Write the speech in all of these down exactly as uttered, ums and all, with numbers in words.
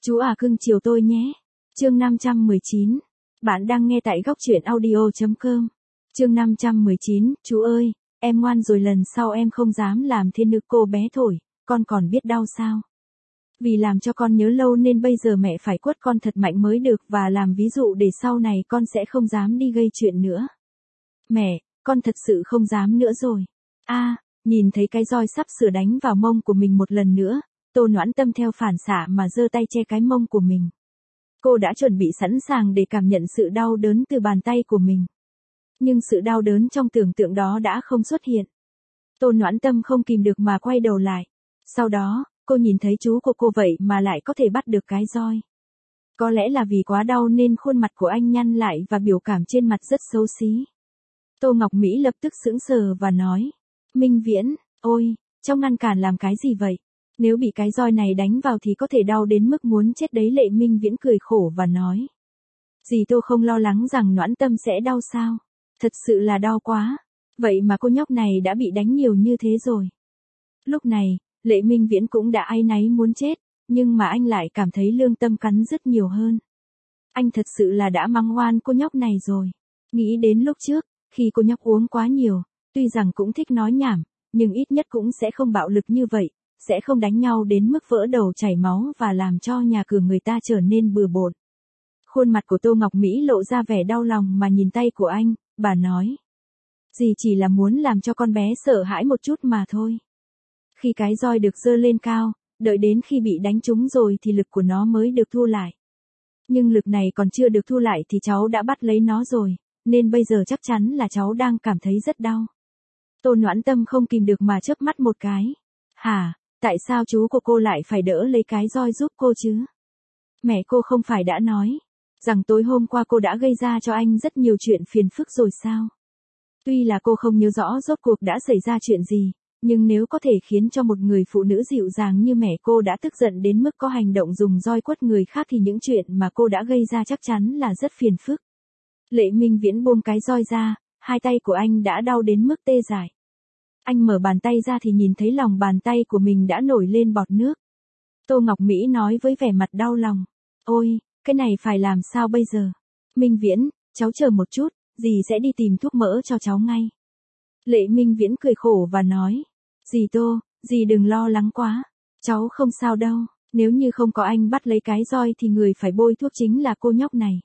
Chú à cưng chiều tôi nhé. Chương năm trăm mười chín. Bạn đang nghe tại góc truyện audio chấm com. Chương năm trăm mười chín, chú ơi, em ngoan rồi lần sau em không dám làm thế nữa cô bé thổi, con còn biết đau sao? Vì làm cho con nhớ lâu nên bây giờ mẹ phải quất con thật mạnh mới được và làm ví dụ để sau này con sẽ không dám đi gây chuyện nữa. Mẹ, con thật sự không dám nữa rồi. A, à, nhìn thấy cái roi sắp sửa đánh vào mông của mình một lần nữa, Tô Noãn Tâm theo phản xạ mà giơ tay che cái mông của mình. Cô đã chuẩn bị sẵn sàng để cảm nhận sự đau đớn từ bàn tay của mình. Nhưng sự đau đớn trong tưởng tượng đó đã không xuất hiện. Tô Noãn Tâm không kìm được mà quay đầu lại. Sau đó, cô nhìn thấy chú của cô vậy mà lại có thể bắt được cái roi. Có lẽ là vì quá đau nên khuôn mặt của anh nhăn lại và biểu cảm trên mặt rất xấu xí. Tô Ngọc Mỹ lập tức sững sờ và nói. Minh Viễn, ôi, trong ngăn cản làm cái gì vậy? Nếu bị cái roi này đánh vào thì có thể đau đến mức muốn chết đấy. Lệ Minh Viễn cười khổ và nói. Dì Tô không lo lắng rằng Noãn Tâm sẽ đau sao? Thật sự là đau quá. Vậy mà cô nhóc này đã bị đánh nhiều như thế rồi. Lúc này, Lệ Minh Viễn cũng đã áy náy muốn chết, nhưng mà anh lại cảm thấy lương tâm cắn rất nhiều hơn. Anh thật sự là đã mắng oan cô nhóc này rồi. Nghĩ đến lúc trước, khi cô nhóc uống quá nhiều, tuy rằng cũng thích nói nhảm, nhưng ít nhất cũng sẽ không bạo lực như vậy, sẽ không đánh nhau đến mức vỡ đầu chảy máu và làm cho nhà cửa người ta trở nên bừa bộn. Khuôn mặt của Tô Ngọc Mỹ lộ ra vẻ đau lòng mà nhìn tay của anh, bà nói. Dì chỉ là muốn làm cho con bé sợ hãi một chút mà thôi. Khi cái roi được giơ lên cao, đợi đến khi bị đánh trúng rồi thì lực của nó mới được thu lại. Nhưng lực này còn chưa được thu lại thì cháu đã bắt lấy nó rồi, nên bây giờ chắc chắn là cháu đang cảm thấy rất đau. Tô Noãn Tâm không kìm được mà chớp mắt một cái. Hả, tại sao chú của cô lại phải đỡ lấy cái roi giúp cô chứ? Mẹ cô không phải đã nói rằng tối hôm qua cô đã gây ra cho anh rất nhiều chuyện phiền phức rồi sao? Tuy là cô không nhớ rõ rốt cuộc đã xảy ra chuyện gì, nhưng nếu có thể khiến cho một người phụ nữ dịu dàng như mẹ cô đã tức giận đến mức có hành động dùng roi quất người khác thì những chuyện mà cô đã gây ra chắc chắn là rất phiền phức. Lệ Minh Viễn buông cái roi ra, hai tay của anh đã đau đến mức tê dại. Anh mở bàn tay ra thì nhìn thấy lòng bàn tay của mình đã nổi lên bọt nước. Tô Ngọc Mỹ nói với vẻ mặt đau lòng. Ôi, cái này phải làm sao bây giờ? Minh Viễn, cháu chờ một chút, dì sẽ đi tìm thuốc mỡ cho cháu ngay. Lệ Minh Viễn cười khổ và nói. Dì Tô, dì đừng lo lắng quá. Cháu không sao đâu, nếu như không có anh bắt lấy cái roi thì người phải bôi thuốc chính là cô nhóc này.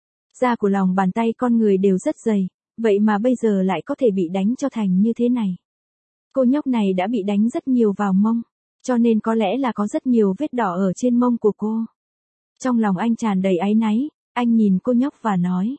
Da của lòng bàn tay con người đều rất dày, vậy mà bây giờ lại có thể bị đánh cho thành như thế này. Cô nhóc này đã bị đánh rất nhiều vào mông, cho nên có lẽ là có rất nhiều vết đỏ ở trên mông của cô. Trong lòng anh tràn đầy áy náy, anh nhìn cô nhóc và nói.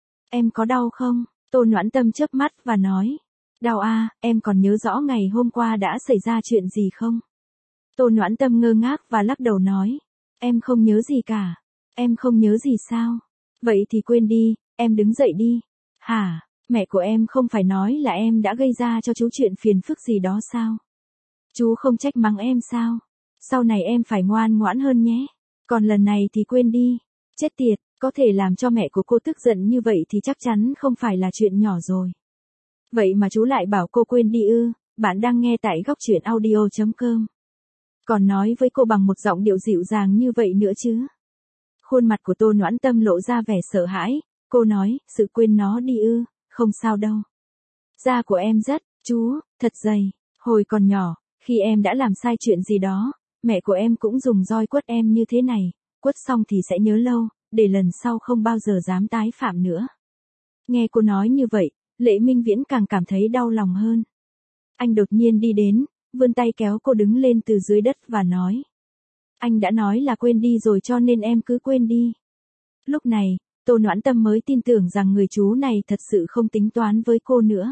Em có đau không? Tô Noãn Tâm chớp mắt và nói. Đau à, em còn nhớ rõ ngày hôm qua đã xảy ra chuyện gì không? Tô Noãn Tâm ngơ ngác và lắc đầu nói. Em không nhớ gì cả. Em không nhớ gì sao? Vậy thì quên đi, em đứng dậy đi. Hả, mẹ của em không phải nói là em đã gây ra cho chú chuyện phiền phức gì đó sao? Chú không trách mắng em sao? Sau này em phải ngoan ngoãn hơn nhé. Còn lần này thì quên đi. Chết tiệt, có thể làm cho mẹ của cô tức giận như vậy thì chắc chắn không phải là chuyện nhỏ rồi. Vậy mà chú lại bảo cô quên đi ư? Bạn đang nghe tại góc truyện audio chấm com. Còn nói với cô bằng một giọng điệu dịu dàng như vậy nữa chứ? Khuôn mặt của Tô Noãn Tâm lộ ra vẻ sợ hãi. Cô nói, sự quên nó đi ư? Không sao đâu. Da của em rất, chú, thật dày. Hồi còn nhỏ, khi em đã làm sai chuyện gì đó, mẹ của em cũng dùng roi quất em như thế này. Quất xong thì sẽ nhớ lâu, để lần sau không bao giờ dám tái phạm nữa. Nghe cô nói như vậy, Lệ Minh Viễn càng cảm thấy đau lòng hơn. Anh đột nhiên đi đến, vươn tay kéo cô đứng lên từ dưới đất và nói. Anh đã nói là quên đi rồi cho nên em cứ quên đi. Lúc này, Tô Noãn Tâm mới tin tưởng rằng người chú này thật sự không tính toán với cô nữa.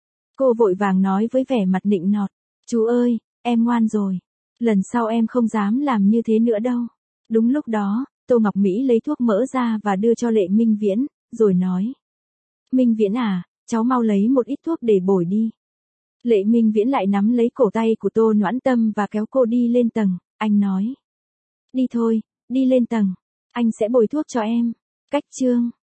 Cô vội vàng nói với vẻ mặt nịnh nọt. Chú ơi, em ngoan rồi. Lần sau em không dám làm như thế nữa đâu. Đúng lúc đó, Tô Ngọc Mỹ lấy thuốc mỡ ra và đưa cho Lệ Minh Viễn, rồi nói. Minh Viễn à, cháu mau lấy một ít thuốc để bồi đi. Lệ Minh Viễn lại nắm lấy cổ tay của Tô Noãn Tâm và kéo cô đi lên tầng, anh nói. Đi thôi, đi lên tầng, anh sẽ bồi thuốc cho em. Cách chương.